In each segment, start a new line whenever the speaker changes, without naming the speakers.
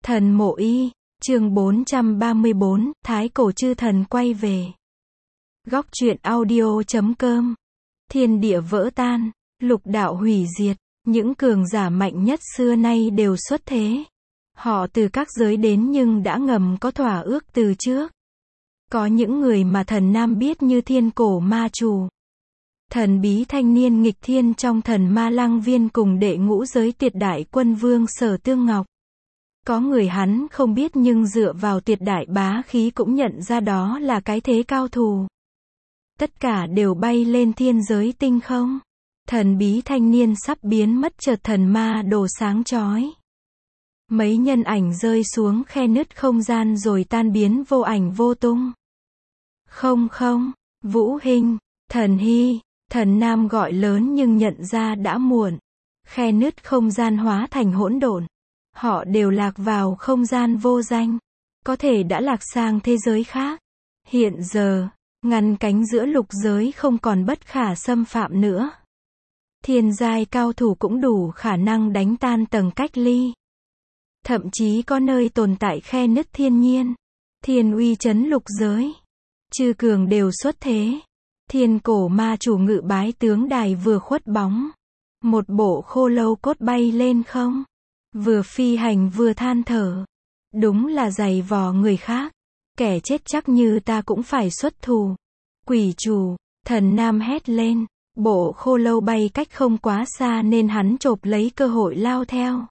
Thần mộ y, chương 434, Thái cổ chư thần quay về. Góc truyện audio.com. Thiên địa vỡ tan, lục đạo hủy diệt, những cường giả mạnh nhất xưa nay đều xuất thế. Họ từ các giới đến nhưng đã ngầm có thỏa ước từ trước. Có những người mà thần Nam biết như thiên cổ ma chủ, thần bí thanh niên nghịch thiên trong thần ma lăng viên cùng đệ ngũ giới tuyệt đại quân vương Sở Tương Ngọc. Có người hắn không biết nhưng dựa vào tuyệt đại bá khí cũng nhận ra đó là cái thế cao thủ. Tất cả đều bay lên thiên giới tinh không. Thần bí thanh niên sắp biến mất chợt thần ma đồ sáng chói. Mấy nhân ảnh rơi xuống khe nứt không gian rồi tan biến vô ảnh vô tung. Không, Vũ Hình, thần Hy, thần Nam gọi lớn nhưng nhận ra đã muộn. Khe nứt không gian hóa thành hỗn độn. Họ đều lạc vào không gian vô danh. Có thể đã lạc sang thế giới khác. Hiện giờ, ngăn cánh giữa lục giới không còn bất khả xâm phạm nữa. Thiên giai cao thủ cũng đủ khả năng đánh tan tầng cách ly. Thậm chí có nơi tồn tại khe nứt thiên nhiên. Thiên uy chấn lục giới. Chư cường đều xuất thế. Thiên cổ ma chủ ngự bái tướng đài vừa khuất bóng. Một bộ khô lâu cốt bay lên không. Vừa phi hành vừa than thở. Đúng là giày vò người khác. Kẻ chết chắc như ta cũng phải xuất thù. Quỷ chủ, thần Nam hét lên. Bộ khô lâu bay cách không quá xa nên hắn chộp lấy cơ hội lao theo.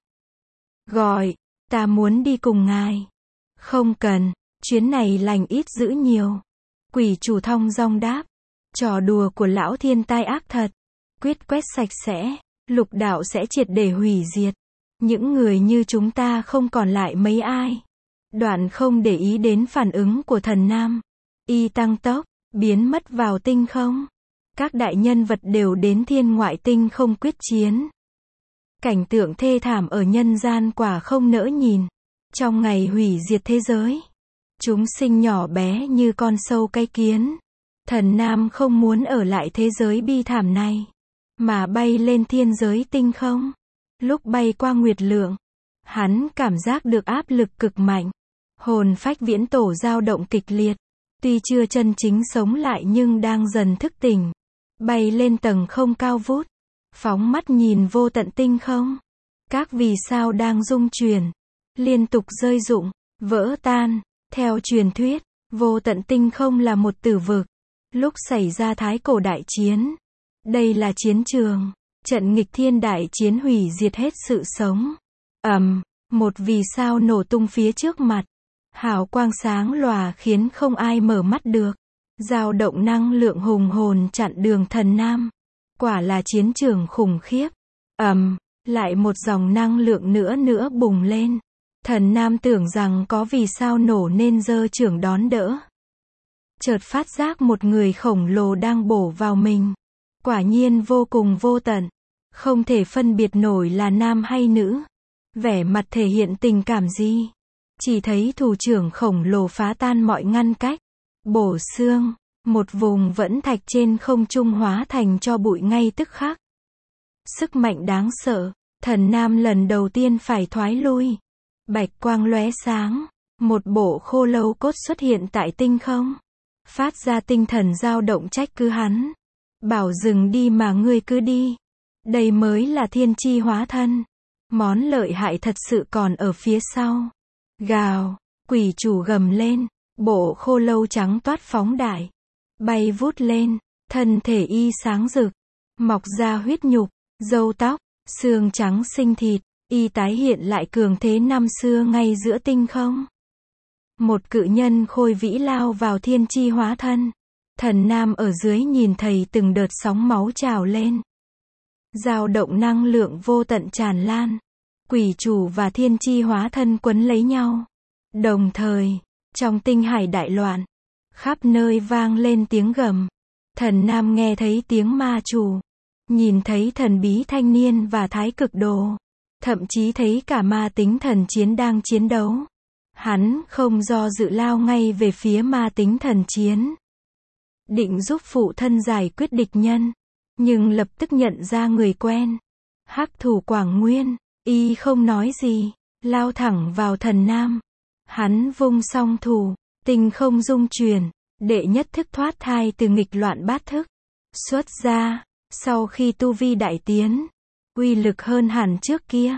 Gọi, ta muốn đi cùng ngài. Không cần, chuyến này lành ít dữ nhiều. Quỷ chủ thong dong đáp. Trò đùa của lão thiên tai ác thật. Quyết quét sạch sẽ, lục đạo sẽ triệt để hủy diệt. Những người như chúng ta không còn lại mấy ai. Đoạn không để ý đến phản ứng của thần Nam. Y tăng tốc, biến mất vào tinh không. Các đại nhân vật đều đến thiên ngoại tinh không quyết chiến. Cảnh tượng thê thảm ở nhân gian quả không nỡ nhìn. Trong ngày hủy diệt thế giới, chúng sinh nhỏ bé như con sâu cái kiến. Thần Nam không muốn ở lại thế giới bi thảm này, mà bay lên thiên giới tinh không. Lúc bay qua nguyệt lượng, hắn cảm giác được áp lực cực mạnh. Hồn phách viễn tổ dao động kịch liệt. Tuy chưa chân chính sống lại nhưng đang dần thức tỉnh. Bay lên tầng không cao vút. Phóng mắt nhìn vô tận tinh không. Các vì sao đang rung chuyển. Liên tục rơi rụng, vỡ tan. Theo truyền thuyết, vô tận tinh không là một tử vực. Lúc xảy ra thái cổ đại chiến, đây là chiến trường. Trận nghịch thiên đại chiến hủy diệt hết sự sống. Một vì sao nổ tung phía trước mặt. Hào quang sáng lòa khiến không ai mở mắt được. Dao động năng lượng hùng hồn chặn đường thần Nam. Quả là chiến trường khủng khiếp. Lại một dòng năng lượng nữa bùng lên. Thần Nam tưởng rằng có vì sao nổ nên giơ chưởng đón đỡ. Chợt phát giác một người khổng lồ đang bổ vào mình. Quả nhiên vô cùng vô tận. Không thể phân biệt nổi là nam hay nữ. Vẻ mặt thể hiện tình cảm gì. Chỉ thấy thủ trưởng khổng lồ phá tan mọi ngăn cách. Bổ xương, một vùng vẫn thạch trên không trung hóa thành cho bụi ngay tức khắc. Sức mạnh đáng sợ, thần Nam lần đầu tiên phải thoái lui. Bạch quang lóe sáng, một bộ khô lâu cốt xuất hiện tại tinh không. Phát ra tinh thần dao động trách cứ hắn. Bảo dừng đi mà ngươi cứ đi. Đây mới là thiên chi hóa thân. Món lợi hại thật sự còn ở phía sau. Gào, quỷ chủ gầm lên. Bộ khô lâu trắng toát phóng đại. Bay vút lên, thân thể y sáng rực. Mọc ra huyết nhục, râu tóc, xương trắng xinh thịt. Y tái hiện lại cường thế năm xưa ngay giữa tinh không. Một cự nhân khôi vĩ lao vào thiên chi hóa thân. Thần Nam ở dưới nhìn thấy từng đợt sóng máu trào lên. Dao động năng lượng vô tận tràn lan. Quỷ chủ và thiên chi hóa thân quấn lấy nhau. Đồng thời, trong tinh hải đại loạn, khắp nơi vang lên tiếng gầm. Thần Nam nghe thấy tiếng ma chủ. Nhìn thấy thần bí thanh niên và thái cực đồ. Thậm chí thấy cả ma tính thần chiến đang chiến đấu. Hắn không do dự lao ngay về phía ma tính thần chiến. Định giúp phụ thân giải quyết địch nhân. Nhưng lập tức nhận ra người quen. Hắc thủ Quảng Nguyên. Y không nói gì. lao thẳng vào thần nam. Hắn vung song thủ, tinh không dung chuyển, đệ nhất thức thoát thai từ nghịch loạn bát thức xuất ra, sau khi tu vi đại tiến, uy lực hơn hẳn trước kia.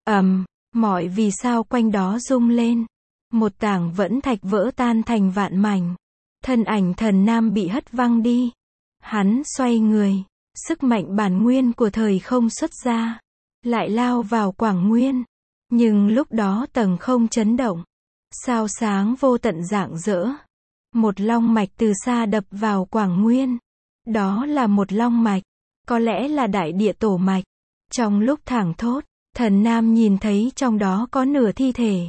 Mọi vì sao quanh đó rung lên, một tảng vẫn thạch vỡ tan thành vạn mảnh, thân ảnh thần nam bị hất văng đi. Hắn xoay người, sức mạnh bản nguyên của thời không xuất ra, lại lao vào Quảng Nguyên. Nhưng lúc đó tầng không chấn động, sao sáng vô tận rạng rỡ. Một long mạch từ xa đập vào Quảng Nguyên. Đó là một long mạch, có lẽ là đại địa tổ mạch. Trong lúc thảng thốt, thần nam nhìn thấy trong đó có nửa thi thể.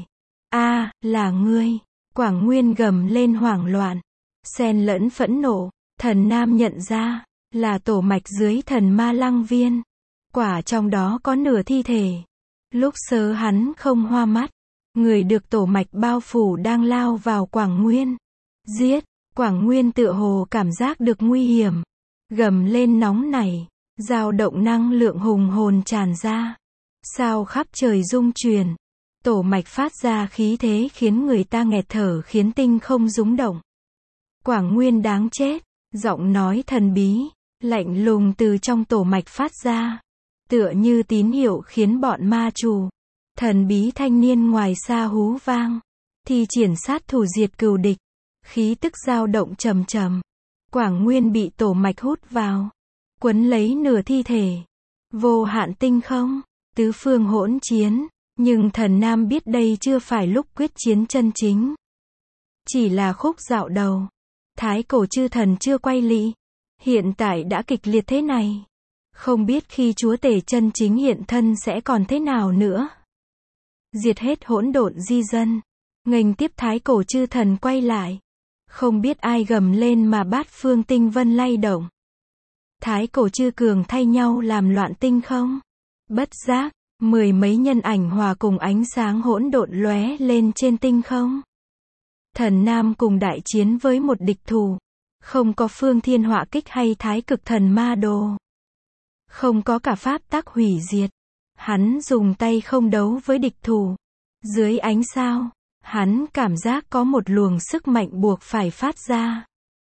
Là ngươi. Quảng Nguyên gầm lên hoảng loạn, xen lẫn phẫn nộ. Thần nam nhận ra, là tổ mạch dưới thần ma lăng viên. Quả trong đó có nửa thi thể. Lúc sớ hắn không hoa mắt, người được tổ mạch bao phủ đang lao vào Quảng Nguyên. Giết! Quảng Nguyên tựa hồ cảm giác được nguy hiểm, gầm lên nóng nảy, dao động năng lượng hùng hồn tràn ra. Sao khắp trời rung chuyển, tổ mạch phát ra khí thế khiến người ta nghẹt thở, khiến tinh không rúng động. Quảng Nguyên đáng chết! Giọng nói thần bí, lạnh lùng từ trong tổ mạch phát ra, tựa như tín hiệu khiến bọn ma chủ, thần bí thanh niên ngoài xa hú vang, thi triển sát thủ diệt cừu địch, khí tức dao động trầm trầm. Quảng Nguyên bị tổ mạch hút vào, quấn lấy nửa thi thể. Vô hạn tinh không, tứ phương hỗn chiến, nhưng thần nam biết đây chưa phải lúc quyết chiến chân chính, chỉ là khúc dạo đầu. Thái cổ chư thần chưa quay lị, hiện tại đã kịch liệt thế này, không biết khi chúa tể chân chính hiện thân sẽ còn thế nào nữa. Diệt hết hỗn độn di dân, nghênh tiếp thái cổ chư thần quay lại, không biết ai gầm lên mà bát phương tinh vân lay động. Thái cổ chư cường thay nhau làm loạn tinh không. Bất giác, mười mấy nhân ảnh hòa cùng ánh sáng hỗn độn lóe lên trên tinh không. Thần nam cùng đại chiến với một địch thủ, không có phương thiên họa kích hay thái cực thần ma đồ, không có cả pháp tắc hủy diệt. Hắn dùng tay không đấu với địch thủ. Dưới ánh sao, hắn cảm giác có một luồng sức mạnh buộc phải phát ra.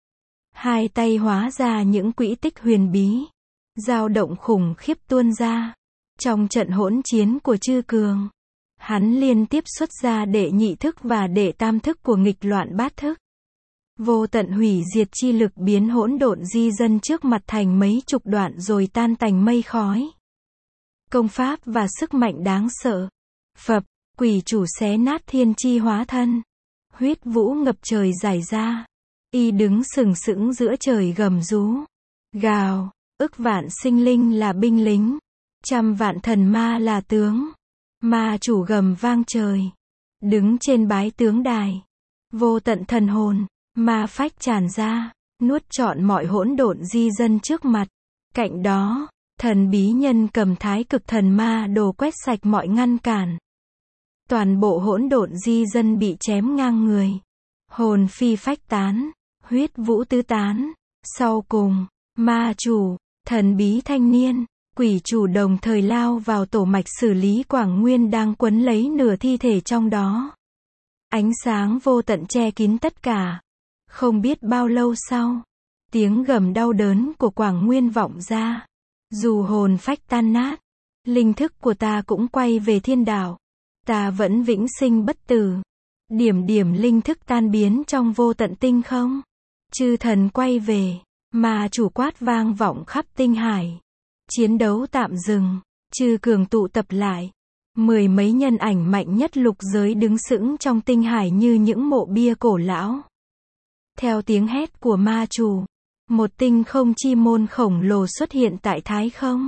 Hai tay hóa ra những quỹ tích huyền bí, dao động khủng khiếp tuôn ra. Trong trận hỗn chiến của chư cường, hắn liên tiếp xuất ra đệ nhị thức và đệ tam thức của nghịch loạn bát thức. Vô tận hủy diệt chi lực biến hỗn độn di dân trước mặt thành mấy chục đoạn rồi tan tành mây khói. Công pháp và sức mạnh đáng sợ. Phập, quỷ chủ xé nát thiên chi hóa thân. Huyết vũ ngập trời rải ra. Y đứng sừng sững giữa trời gầm rú. Gào, ức vạn sinh linh là binh lính. Trăm vạn thần ma là tướng. Ma chủ gầm vang trời. Đứng trên bái tướng đài. Vô tận thần hồn, ma phách tràn ra, nuốt trọn mọi hỗn độn di dân trước mặt. Cạnh đó, thần bí nhân cầm thái cực thần ma đồ quét sạch mọi ngăn cản. Toàn bộ hỗn độn di dân bị chém ngang người. Hồn phi phách tán, huyết vũ tứ tán. Sau cùng, ma chủ, thần bí thanh niên, quỷ chủ đồng thời lao vào tổ mạch xử lý Quảng Nguyên đang quấn lấy nửa thi thể trong đó. Ánh sáng vô tận che kín tất cả. Không biết bao lâu sau, tiếng gầm đau đớn của Quảng Nguyên vọng ra. Dù hồn phách tan nát, linh thức của ta cũng quay về thiên đạo. Ta vẫn vĩnh sinh bất tử. Điểm điểm linh thức tan biến trong vô tận tinh không. Chư thần quay về, mà chủ quát vang vọng khắp tinh hải. Chiến đấu tạm dừng, chư cường tụ tập lại. Mười mấy nhân ảnh mạnh nhất lục giới đứng sững trong tinh hải như những mộ bia cổ lão. Theo tiếng hét của ma chủ, một tinh không chi môn khổng lồ xuất hiện tại thái không.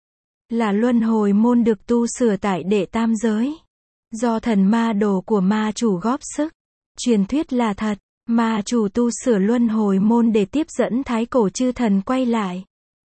Là luân hồi môn được tu sửa tại đệ tam giới. Do thần ma đồ của ma chủ góp sức. Truyền thuyết là thật, ma chủ tu sửa luân hồi môn để tiếp dẫn thái cổ chư thần quay lại.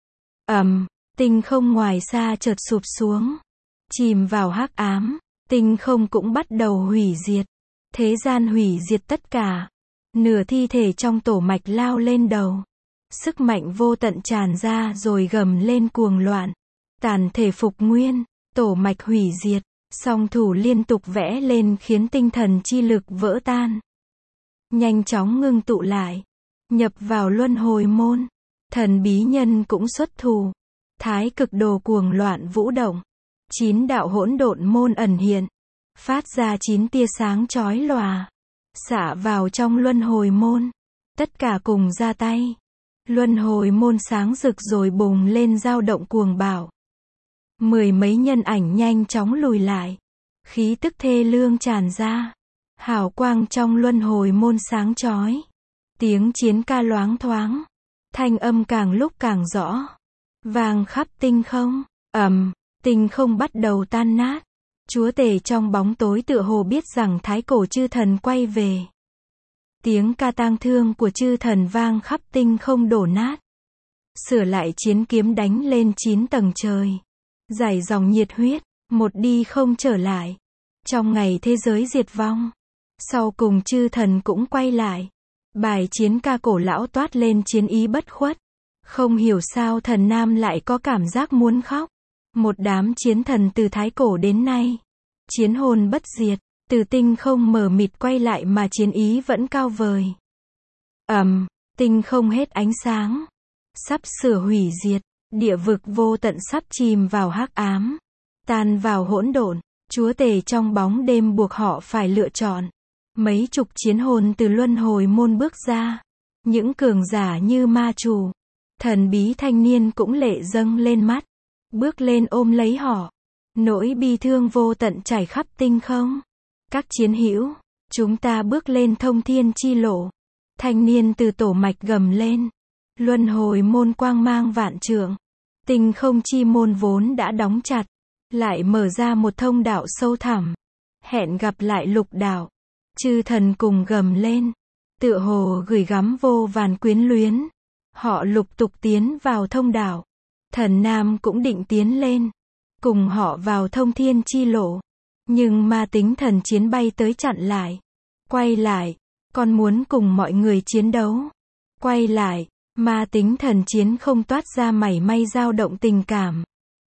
Tinh không ngoài xa chợt sụp xuống, chìm vào hắc ám. Tinh không cũng bắt đầu hủy diệt. Thế gian hủy diệt tất cả. Nửa thi thể trong tổ mạch lao lên đầu. Sức mạnh vô tận tràn ra rồi gầm lên cuồng loạn. Tàn thể phục nguyên, tổ mạch hủy diệt. Song thủ liên tục vẽ lên khiến tinh thần chi lực vỡ tan. Nhanh chóng ngưng tụ lại. Nhập vào luân hồi môn. Thần bí nhân cũng xuất thủ. Thái cực đồ cuồng loạn vũ động. 9 đạo hỗn độn môn ẩn hiện. Phát ra 9 tia sáng chói lòa. Xạ vào trong luân hồi môn. Tất cả cùng ra tay. Luân hồi môn sáng rực rồi bùng lên dao động cuồng bạo. 10 mấy nhân ảnh nhanh chóng lùi lại. Khí tức thê lương tràn ra. Hào quang trong luân hồi môn sáng chói. Tiếng chiến ca loáng thoáng. Thanh âm càng lúc càng rõ. Vang khắp tinh không. Tinh không bắt đầu tan nát. Chúa tể trong bóng tối tựa hồ biết rằng thái cổ chư thần quay về. Tiếng ca tang thương của chư thần vang khắp tinh không đổ nát. Sửa lại chiến kiếm đánh lên 9 tầng trời. Giải dòng nhiệt huyết, một đi không trở lại. Trong ngày thế giới diệt vong. Sau cùng chư thần cũng quay lại. Bài chiến ca cổ lão toát lên chiến ý bất khuất. Không hiểu sao thần nam lại có cảm giác muốn khóc. Một đám chiến thần từ thái cổ đến nay. Chiến hồn bất diệt. Từ tinh không mờ mịt quay lại mà chiến ý vẫn cao vời. Tinh không hết ánh sáng. Sắp sửa hủy diệt. Địa vực vô tận sắp chìm vào hắc ám. Tan vào hỗn độn. Chúa tể trong bóng đêm buộc họ phải lựa chọn. Mấy chục chiến hồn từ luân hồi môn bước ra. Những cường giả như ma chủ. Thần bí thanh niên cũng lệ dâng lên mắt. Bước lên ôm lấy họ. Nỗi bi thương vô tận trải khắp tinh không. Các chiến hữu, chúng ta bước lên thông thiên chi lộ. Thanh niên từ tổ mạch gầm lên. Luân hồi môn quang mang vạn trượng. Tinh không chi môn vốn đã đóng chặt. Lại mở ra một thông đạo sâu thẳm. Hẹn gặp lại lục đạo. Chư thần cùng gầm lên. Tựa hồ gửi gắm vô vàn quyến luyến. Họ lục tục tiến vào thông đạo. Thần nam cũng định tiến lên. Cùng họ vào thông thiên chi lộ. Nhưng ma tính thần chiến bay tới chặn lại. Quay lại. Con muốn cùng mọi người chiến đấu. Quay lại. Ma tính thần chiến không toát ra mảy may dao động tình cảm.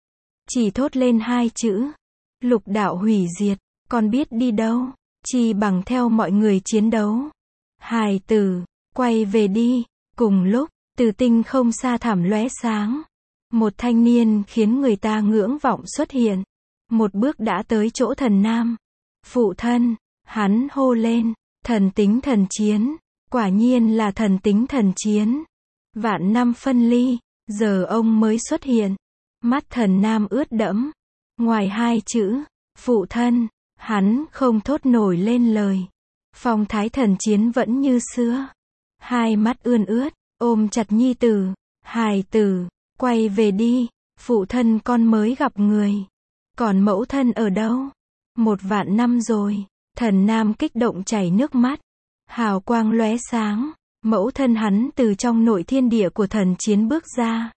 Chỉ thốt lên 2 chữ. Lục đạo hủy diệt. Con biết đi đâu. Chỉ bằng theo mọi người chiến đấu. Hài tử. Quay về đi. Cùng lúc. Từ tinh không xa thẳm lóe sáng. Một thanh niên khiến người ta ngưỡng vọng xuất hiện. Một bước đã tới chỗ thần nam. Phụ thân. Hắn hô lên. Thần tính thần chiến. Quả nhiên là thần tính thần chiến. Vạn năm phân ly. Giờ ông mới xuất hiện. Mắt thần nam ướt đẫm. Ngoài 2 chữ. Phụ thân. Hắn không thốt nổi lên lời. Phong thái thần chiến vẫn như xưa. Hai mắt ươn ướt. Ôm chặt nhi tử. Hài tử. Quay về đi. Phụ thân con mới gặp người. Còn mẫu thân ở đâu? 1 vạn năm rồi. Thần nam kích động chảy nước mắt. Hào quang lóe sáng. Mẫu thân hắn từ trong nội thiên địa của thần chiến bước ra.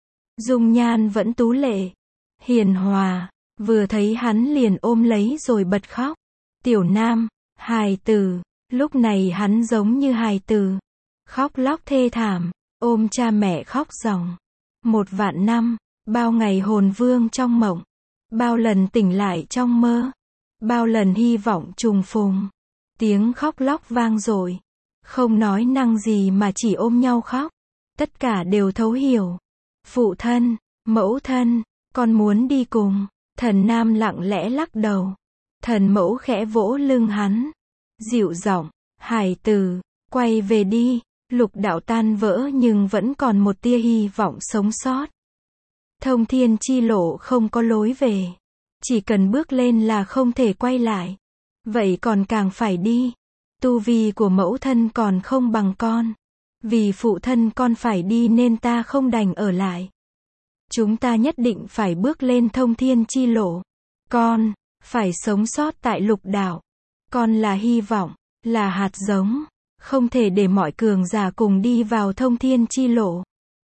Dung nhan vẫn tú lệ. Hiền hòa. Vừa thấy hắn liền ôm lấy rồi bật khóc. Tiểu nam. Hài tử. Lúc này hắn giống như hài tử. Khóc lóc thê thảm. Ôm cha mẹ khóc ròng. 1 vạn năm. Bao ngày hồn vương trong mộng. Bao lần tỉnh lại trong mơ. Bao lần hy vọng trùng phùng. Tiếng khóc lóc vang dội. Không nói năng gì mà chỉ ôm nhau khóc. Tất cả đều thấu hiểu. Phụ thân, mẫu thân, con muốn đi cùng. Thần nam lặng lẽ lắc đầu. Thần mẫu khẽ vỗ lưng hắn. Dịu giọng, hài tử, quay về đi. Lục đạo tan vỡ nhưng vẫn còn một tia hy vọng sống sót. Thông thiên chi lộ không có lối về. Chỉ cần bước lên là không thể quay lại. Vậy còn càng phải đi. Tu vi của mẫu thân còn không bằng con. Vì phụ thân con phải đi nên ta không đành ở lại. Chúng ta nhất định phải bước lên thông thiên chi lộ. Con, phải sống sót tại lục đạo. Con là hy vọng, là hạt giống. Không thể để mọi cường giả cùng đi vào thông thiên chi lộ.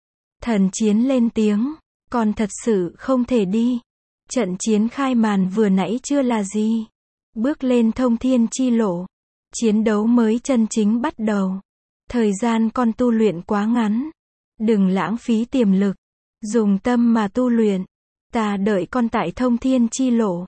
Thần chiến lên tiếng. Con thật sự không thể đi. Trận chiến khai màn vừa nãy chưa là gì. Bước lên thông thiên chi lộ. Chiến đấu mới chân chính bắt đầu. Thời gian con tu luyện quá ngắn. Đừng lãng phí tiềm lực. Dùng tâm mà tu luyện. Ta đợi con tại thông thiên chi lộ.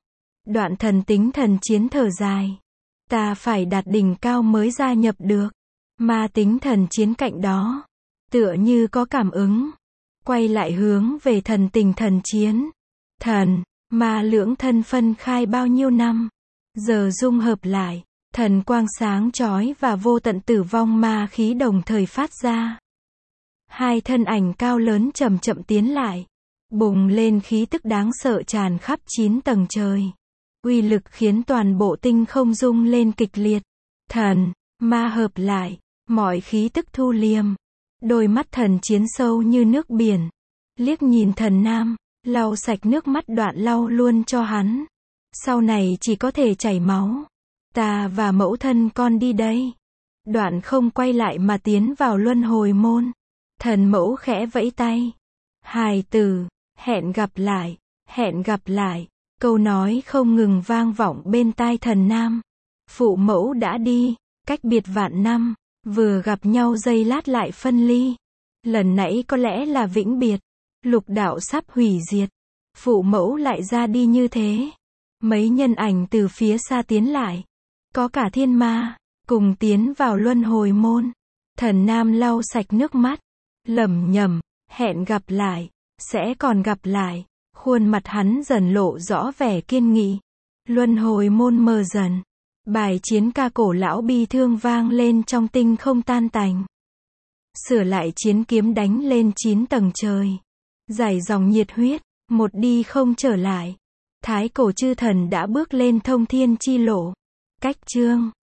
Đoạn thần tính thần chiến thở dài. Ta phải đạt đỉnh cao mới gia nhập được. Ma tính thần chiến cạnh đó. Tựa như có cảm ứng. Quay lại hướng về thần tình thần chiến. Thần, ma lưỡng thân phân khai bao nhiêu năm. Giờ dung hợp lại. Thần quang sáng chói và vô tận tử vong ma khí đồng thời phát ra. Hai thân ảnh cao lớn chậm chậm tiến lại. Bùng lên khí tức đáng sợ tràn khắp 9 tầng trời. Uy lực khiến toàn bộ tinh không rung lên kịch liệt. Thần, ma hợp lại. Mọi khí tức thu liêm. Đôi mắt thần chiến sâu như nước biển. Liếc nhìn thần nam. Lau sạch nước mắt đoạn lau luôn cho hắn. Sau này chỉ có thể chảy máu. Ta và mẫu thân con đi đây. Đoạn không quay lại mà tiến vào luân hồi môn. Thần mẫu khẽ vẫy tay. Hài tử, hẹn gặp lại, hẹn gặp lại. Câu nói không ngừng vang vọng bên tai thần nam. Phụ mẫu đã đi, cách biệt vạn năm. Vừa gặp nhau giây lát lại phân ly. Lần nãy có lẽ là vĩnh biệt. Lục đạo sắp hủy diệt. Phụ mẫu lại ra đi như thế. Mấy nhân ảnh từ phía xa tiến lại. Có cả thiên ma, cùng tiến vào luân hồi môn. Thần nam lau sạch nước mắt. Lẩm nhẩm, hẹn gặp lại, sẽ còn gặp lại. Khuôn mặt hắn dần lộ rõ vẻ kiên nghị. Luân hồi môn mờ dần. Bài chiến ca cổ lão bi thương vang lên trong tinh không tan tành. Sửa lại chiến kiếm đánh lên 9 tầng trời. Giải dòng nhiệt huyết, một đi không trở lại. Thái cổ chư thần đã bước lên thông thiên chi lộ. Cách chương